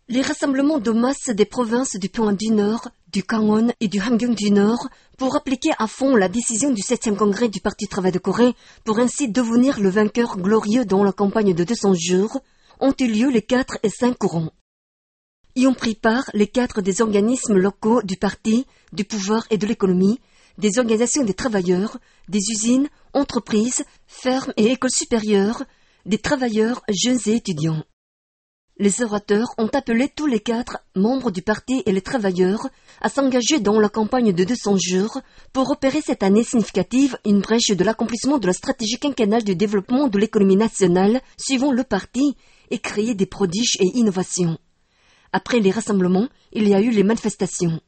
Les rassemblements de masse des provinces du Pyongan du Nord, du Gangwon et du Hamgyong du Nord pour appliquer à fond la décision du 7e congrès du Parti Travail de Corée pour ainsi devenir le vainqueur glorieux dans la campagne de 200 jours ont eu lieu les 4 et 5 courants. Y ont pris part les 4 des organismes locaux du parti, du pouvoir et de l'économie, des organisations des travailleurs, des usines, entreprises, fermes et écoles supérieures, des travailleurs, jeunes et étudiants. Les orateurs ont appelé tous les 4 membres du parti et les travailleurs à s'engager dans la campagne de 200 jours pour opérer cette année significative une brèche de l'accomplissement de la stratégie quinquennale du développement de l'économie nationale suivant le parti et créer des prodiges et innovations. Après les rassemblements, il y a eu les manifestations.